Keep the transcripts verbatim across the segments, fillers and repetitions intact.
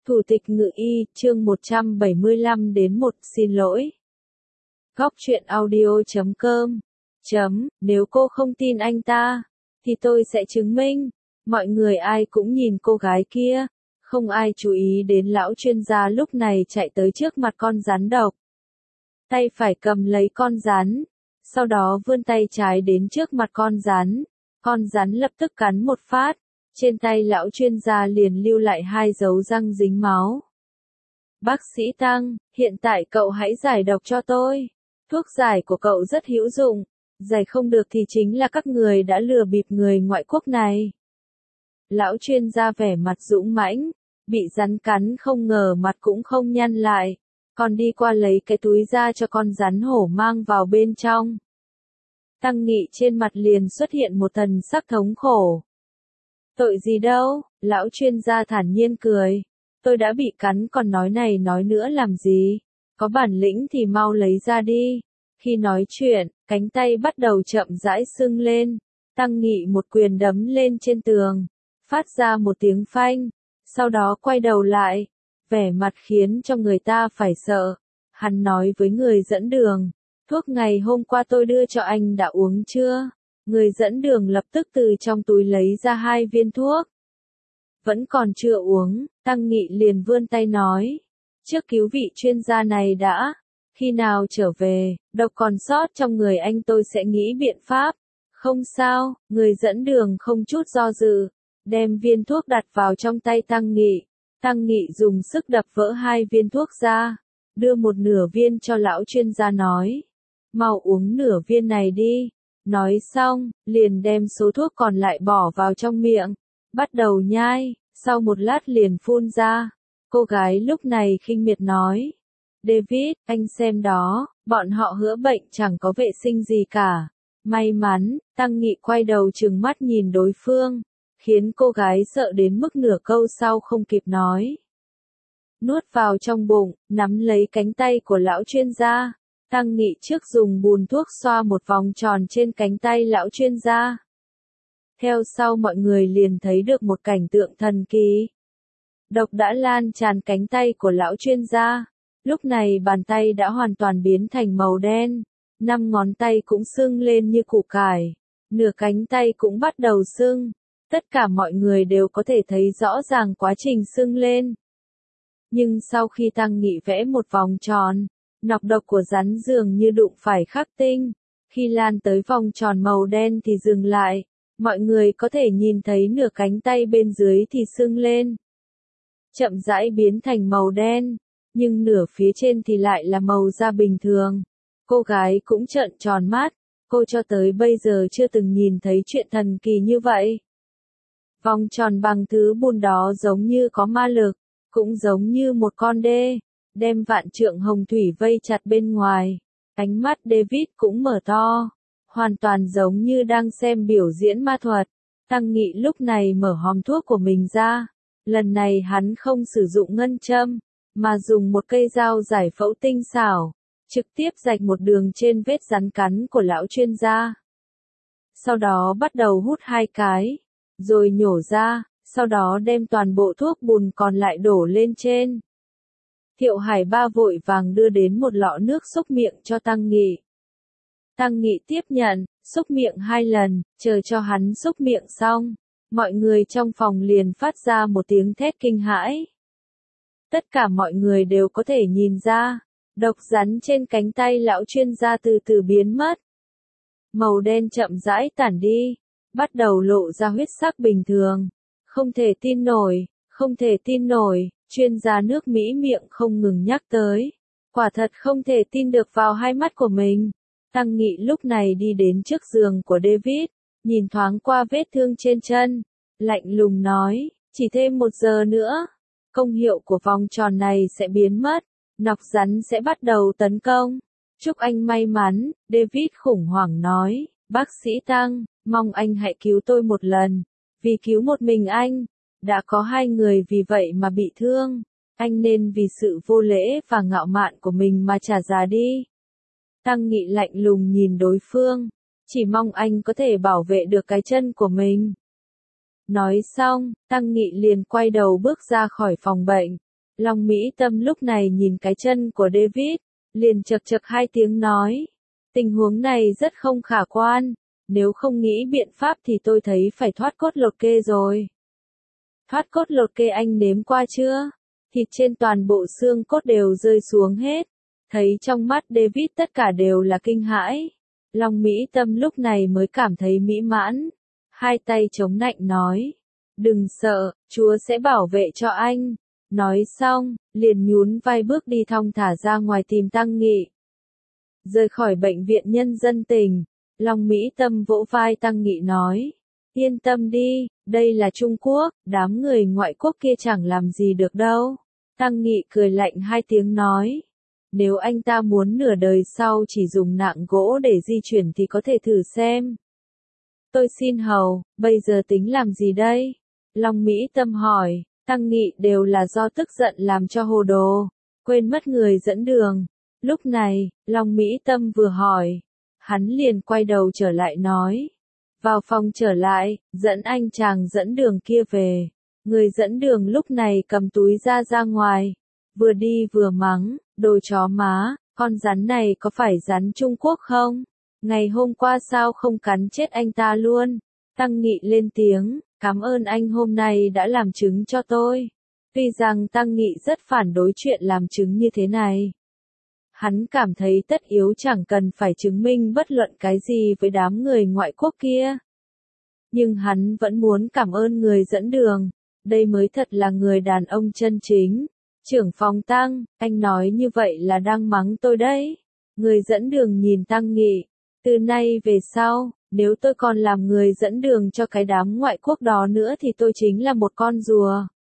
Thủ tịch Ngự Y, chương một trăm bảy mươi lăm đến một, xin lỗi. Góc truyện audio chấm com chấm, nếu cô không tin anh ta, thì tôi sẽ chứng minh. Mọi người ai cũng nhìn cô gái kia, không ai chú ý đến lão chuyên gia lúc này chạy tới trước mặt con rắn độc. Tay phải cầm lấy con rắn, sau đó vươn tay trái đến trước mặt con rắn, con rắn lập tức cắn một phát. Trên tay lão chuyên gia liền lưu lại hai dấu răng dính máu. Bác sĩ Tăng, hiện tại cậu hãy giải độc cho tôi. Thuốc giải của cậu rất hữu dụng, giải không được thì chính là các người đã lừa bịp người ngoại quốc này. Lão chuyên gia vẻ mặt dũng mãnh, bị rắn cắn không ngờ mặt cũng không nhăn lại, còn đi qua lấy cái túi ra cho con rắn hổ mang vào bên trong. Tăng Nghị trên mặt liền xuất hiện một thần sắc thống khổ. Tội gì đâu, lão chuyên gia thản nhiên cười. Tôi đã bị cắn còn nói này nói nữa làm gì? Có bản lĩnh thì mau lấy ra đi. Khi nói chuyện, cánh tay bắt đầu chậm rãi sưng lên. Tăng Nghị một quyền đấm lên trên tường, phát ra một tiếng phanh, sau đó quay đầu lại, vẻ mặt khiến cho người ta phải sợ. Hắn nói với người dẫn đường, thuốc ngày hôm qua tôi đưa cho anh đã uống chưa? Người dẫn đường lập tức từ trong túi lấy ra hai viên thuốc. Vẫn còn chưa uống, Tăng Nghị liền vươn tay nói. Trước cứu vị chuyên gia này đã, khi nào trở về, độc còn sót trong người anh tôi sẽ nghĩ biện pháp. Không sao, người dẫn đường không chút do dự, đem viên thuốc đặt vào trong tay Tăng Nghị. Tăng Nghị dùng sức đập vỡ hai viên thuốc ra, đưa một nửa viên cho lão chuyên gia nói. Mau uống nửa viên này đi. Nói xong, liền đem số thuốc còn lại bỏ vào trong miệng, bắt đầu nhai, sau một lát liền phun ra. Cô gái lúc này khinh miệt nói, David, anh xem đó, bọn họ hứa bệnh chẳng có vệ sinh gì cả. May mắn, Tăng Nghị quay đầu trừng mắt nhìn đối phương, khiến cô gái sợ đến mức nửa câu sau không kịp nói. Nuốt vào trong bụng, nắm lấy cánh tay của lão chuyên gia. Tăng Nghị trước dùng bùn thuốc xoa một vòng tròn trên cánh tay lão chuyên gia. Theo sau mọi người liền thấy được một cảnh tượng thần kỳ. Độc đã lan tràn cánh tay của lão chuyên gia. Lúc này bàn tay đã hoàn toàn biến thành màu đen. Năm ngón tay cũng sưng lên như củ cải. Nửa cánh tay cũng bắt đầu sưng. Tất cả mọi người đều có thể thấy rõ ràng quá trình sưng lên. Nhưng sau khi Tăng Nghị vẽ một vòng tròn, nọc độc của rắn dường như đụng phải khắc tinh. Khi lan tới vòng tròn màu đen thì dừng lại. Mọi người có thể nhìn thấy nửa cánh tay bên dưới thì sưng lên. Chậm rãi biến thành màu đen. Nhưng nửa phía trên thì lại là màu da bình thường. Cô gái cũng trợn tròn mắt. Cô cho tới bây giờ chưa từng nhìn thấy chuyện thần kỳ như vậy. Vòng tròn bằng thứ bùn đó giống như có ma lực. Cũng giống như một con đê. Đem vạn trượng hồng thủy vây chặt bên ngoài. Ánh mắt David cũng mở to. Hoàn toàn giống như đang xem biểu diễn ma thuật. Tăng Nghị lúc này mở hòm thuốc của mình ra. Lần này hắn không sử dụng ngân châm, mà dùng một cây dao giải phẫu tinh xảo, trực tiếp rạch một đường trên vết rắn cắn của lão chuyên gia. Sau đó bắt đầu hút hai cái, rồi nhổ ra, sau đó đem toàn bộ thuốc bùn còn lại đổ lên trên. Thiệu Hải Ba vội vàng đưa đến một lọ nước xúc miệng cho Tăng Nghị. Tăng Nghị tiếp nhận, xúc miệng hai lần, chờ cho hắn xúc miệng xong. Mọi người trong phòng liền phát ra một tiếng thét kinh hãi. Tất cả mọi người đều có thể nhìn ra, độc rắn trên cánh tay lão chuyên gia từ từ biến mất. Màu đen chậm rãi tản đi, bắt đầu lộ ra huyết sắc bình thường. Không thể tin nổi, không thể tin nổi. Chuyên gia nước Mỹ miệng không ngừng nhắc tới. Quả thật không thể tin được vào hai mắt của mình. Tăng Nghị lúc này đi đến trước giường của David, nhìn thoáng qua vết thương trên chân, lạnh lùng nói, chỉ thêm một giờ nữa, công hiệu của vòng tròn này sẽ biến mất, nọc rắn sẽ bắt đầu tấn công. Chúc anh may mắn, David khủng hoảng nói, bác sĩ Tăng, mong anh hãy cứu tôi một lần, vì cứu một mình anh. Đã có hai người vì vậy mà bị thương, anh nên vì sự vô lễ và ngạo mạn của mình mà trả giá đi. Tăng Nghị lạnh lùng nhìn đối phương, chỉ mong anh có thể bảo vệ được cái chân của mình. Nói xong, Tăng Nghị liền quay đầu bước ra khỏi phòng bệnh. Long Mỹ Tâm lúc này nhìn cái chân của David, liền chật chật hai tiếng nói. Tình huống này rất không khả quan, nếu không nghĩ biện pháp thì tôi thấy phải thoát cốt lột kê rồi. Thoát cốt lột kê anh nếm qua chưa? Thịt trên toàn bộ xương cốt đều rơi xuống hết. Thấy trong mắt David tất cả đều là kinh hãi. Long Mỹ Tâm lúc này mới cảm thấy mỹ mãn. Hai tay chống nạnh nói. Đừng sợ, Chúa sẽ bảo vệ cho anh. Nói xong, liền nhún vai bước đi thong thả ra ngoài tìm Tăng Nghị. Rời khỏi bệnh viện nhân dân tỉnh, Long Mỹ Tâm vỗ vai Tăng Nghị nói. Yên tâm đi, đây là Trung Quốc, đám người ngoại quốc kia chẳng làm gì được đâu. Tăng Nghị cười lạnh hai tiếng nói. Nếu anh ta muốn nửa đời sau chỉ dùng nạng gỗ để di chuyển thì có thể thử xem. Tôi xin hầu, bây giờ tính làm gì đây? Long Mỹ Tâm hỏi. Tăng Nghị đều là do tức giận làm cho hồ đồ, quên mất người dẫn đường. Lúc này, Long Mỹ Tâm vừa hỏi, hắn liền quay đầu trở lại nói. Vào phòng trở lại, dẫn anh chàng dẫn đường kia về. Người dẫn đường lúc này cầm túi ra ra ngoài, vừa đi vừa mắng, đồ chó má, con rắn này có phải rắn Trung Quốc không? Ngày hôm qua sao không cắn chết anh ta luôn? Tăng Nghị lên tiếng. Cảm ơn anh hôm nay đã làm chứng cho tôi. Tuy rằng Tăng Nghị rất phản đối chuyện làm chứng như thế này. Hắn cảm thấy tất yếu chẳng cần phải chứng minh bất luận cái gì với đám người ngoại quốc kia. Nhưng hắn vẫn muốn cảm ơn người dẫn đường. Đây mới thật là người đàn ông chân chính. Trưởng phòng Tăng, anh nói như vậy là đang mắng tôi đấy. Người dẫn đường nhìn Tăng Nghị. Từ nay về sau, nếu tôi còn làm người dẫn đường cho cái đám ngoại quốc đó nữa thì tôi chính là một con rùa.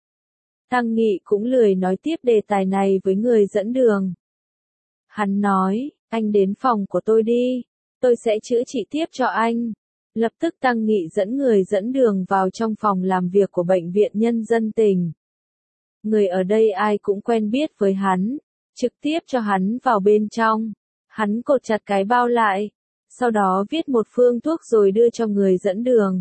Tăng Nghị cũng lười nói tiếp đề tài này với người dẫn đường. Hắn nói, anh đến phòng của tôi đi, tôi sẽ chữa trị tiếp cho anh. Lập tức Tăng Nghị dẫn người dẫn đường vào trong phòng làm việc của bệnh viện nhân dân tỉnh. Người ở đây ai cũng quen biết với hắn, trực tiếp cho hắn vào bên trong. Hắn cột chặt cái bao lại. Sau đó viết một phương thuốc rồi đưa cho người dẫn đường.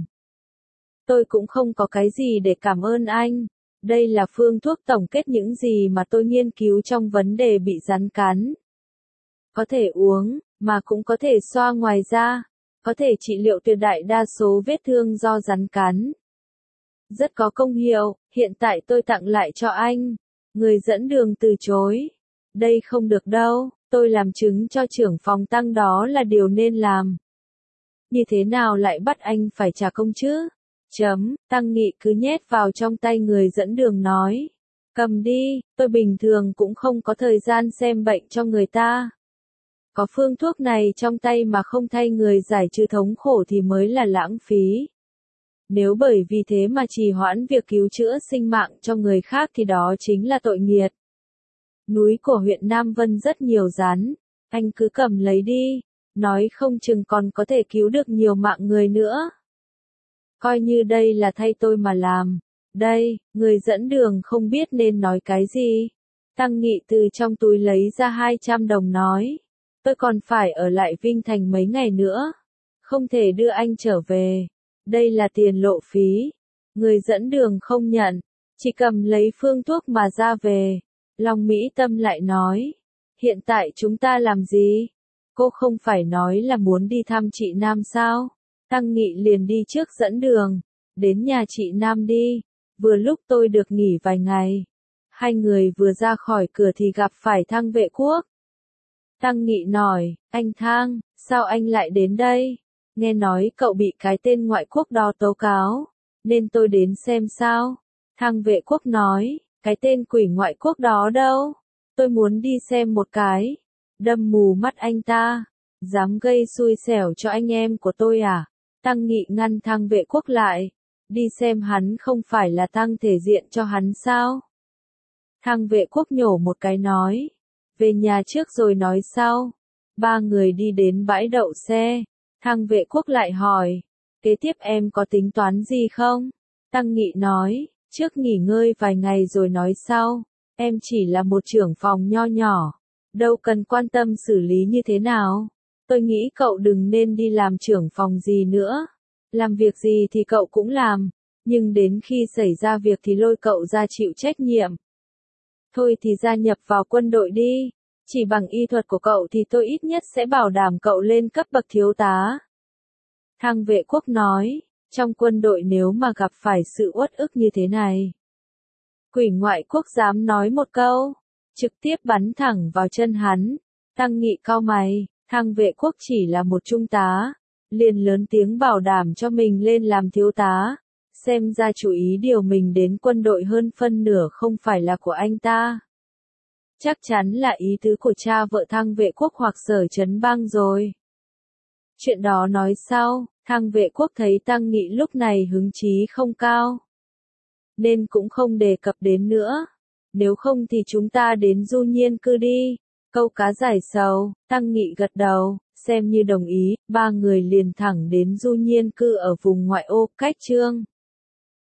Tôi cũng không có cái gì để cảm ơn anh. Đây là phương thuốc tổng kết những gì mà tôi nghiên cứu trong vấn đề bị rắn cắn. Có thể uống, mà cũng có thể xoa ngoài da. Có thể trị liệu tuyệt đại đa số vết thương do rắn cắn. Rất có công hiệu, hiện tại tôi tặng lại cho anh. Người dẫn đường từ chối. Đây không được đâu. Tôi làm chứng cho trưởng phòng Tăng đó là điều nên làm. Như thế nào lại bắt anh phải trả công chứ? Chấm, Tăng Nghị cứ nhét vào trong tay người dẫn đường nói. Cầm đi, tôi bình thường cũng không có thời gian xem bệnh cho người ta. Có phương thuốc này trong tay mà không thay người giải trừ thống khổ thì mới là lãng phí. Nếu bởi vì thế mà trì hoãn việc cứu chữa sinh mạng cho người khác thì đó chính là tội nghiệt. Núi của huyện Nam Vân rất nhiều rắn, anh cứ cầm lấy đi, nói không chừng còn có thể cứu được nhiều mạng người nữa. Coi như đây là thay tôi mà làm. Đây, người dẫn đường không biết nên nói cái gì. Tăng Nghị từ trong túi lấy ra hai trăm đồng nói. Tôi còn phải ở lại Vinh Thành mấy ngày nữa. Không thể đưa anh trở về. Đây là tiền lộ phí. Người dẫn đường không nhận, chỉ cầm lấy phương thuốc mà ra về. Long Mỹ Tâm lại nói, hiện tại chúng ta làm gì? Cô không phải nói là muốn đi thăm chị Nam sao? Tăng Nghị liền đi trước dẫn đường, đến nhà chị Nam đi, vừa lúc tôi được nghỉ vài ngày. Hai người vừa ra khỏi cửa thì gặp phải Thang Vệ Quốc. Tăng Nghị nói, anh Thang, sao anh lại đến đây? Nghe nói cậu bị cái tên ngoại quốc đó tố cáo, nên tôi đến xem sao. Thang Vệ Quốc nói, cái tên quỷ ngoại quốc đó đâu? Tôi muốn đi xem một cái. Đâm mù mắt anh ta. Dám gây xui xẻo cho anh em của tôi à? Tăng Nghị ngăn Thang Vệ Quốc lại. Đi xem hắn không phải là tăng thể diện cho hắn sao? Thang Vệ Quốc nhổ một cái nói. Về nhà trước rồi nói sau. Ba người đi đến bãi đậu xe. Thang Vệ Quốc lại hỏi. Kế tiếp em có tính toán gì không? Tăng Nghị nói. Trước nghỉ ngơi vài ngày rồi nói sau. Em chỉ là một trưởng phòng nho nhỏ. Đâu cần quan tâm xử lý như thế nào. Tôi nghĩ cậu đừng nên đi làm trưởng phòng gì nữa. Làm việc gì thì cậu cũng làm. Nhưng đến khi xảy ra việc thì lôi cậu ra chịu trách nhiệm. Thôi thì gia nhập vào quân đội đi. Chỉ bằng y thuật của cậu thì tôi ít nhất sẽ bảo đảm cậu lên cấp bậc thiếu tá. Thăng Vệ Quốc nói, trong quân đội nếu mà gặp phải sự uất ức như thế này. Quỷ ngoại quốc dám nói một câu, trực tiếp bắn thẳng vào chân hắn. Tăng Nghị cau mày, Thăng Vệ Quốc chỉ là một trung tá, liền lớn tiếng bảo đảm cho mình lên làm thiếu tá. Xem ra chủ ý điều mình đến quân đội hơn phân nửa không phải là của anh ta. Chắc chắn là ý tứ của cha vợ Thăng Vệ Quốc hoặc Sở Trấn Bang rồi. Chuyện đó nói sau, Thăng Vệ Quốc thấy Tăng Nghị lúc này hứng chí không cao, nên cũng không đề cập đến nữa. Nếu không thì chúng ta đến Du Nhiên Cư đi. Câu cá giải sầu, Tăng Nghị gật đầu, xem như đồng ý, ba người liền thẳng đến Du Nhiên Cư ở vùng ngoại ô, cách Trương